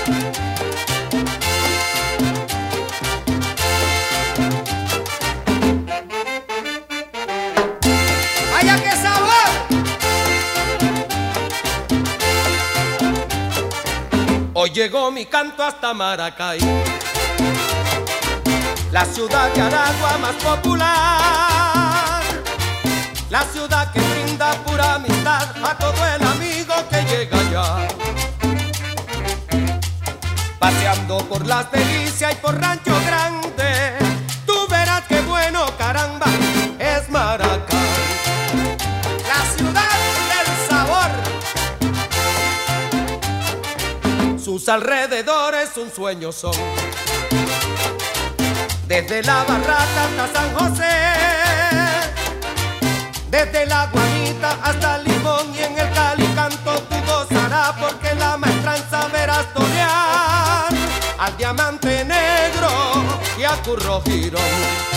¡Vaya qué sabor! Hoy llegó mi canto hasta Maracay, la ciudad de Aragua más popular, la ciudad que brinda pura amistad a todo el amigo que llega allá. Paseando por Las Delicias y por Rancho Grande, tú verás qué bueno, caramba, es Maracay, la ciudad del sabor. Sus alrededores un sueño son, desde la Barraca hasta San José, desde la Guanita hasta el Limón, y en el Calicanto tú gozarás, porque la maestranza verás torear al Diamante Negro y a Curro Girón.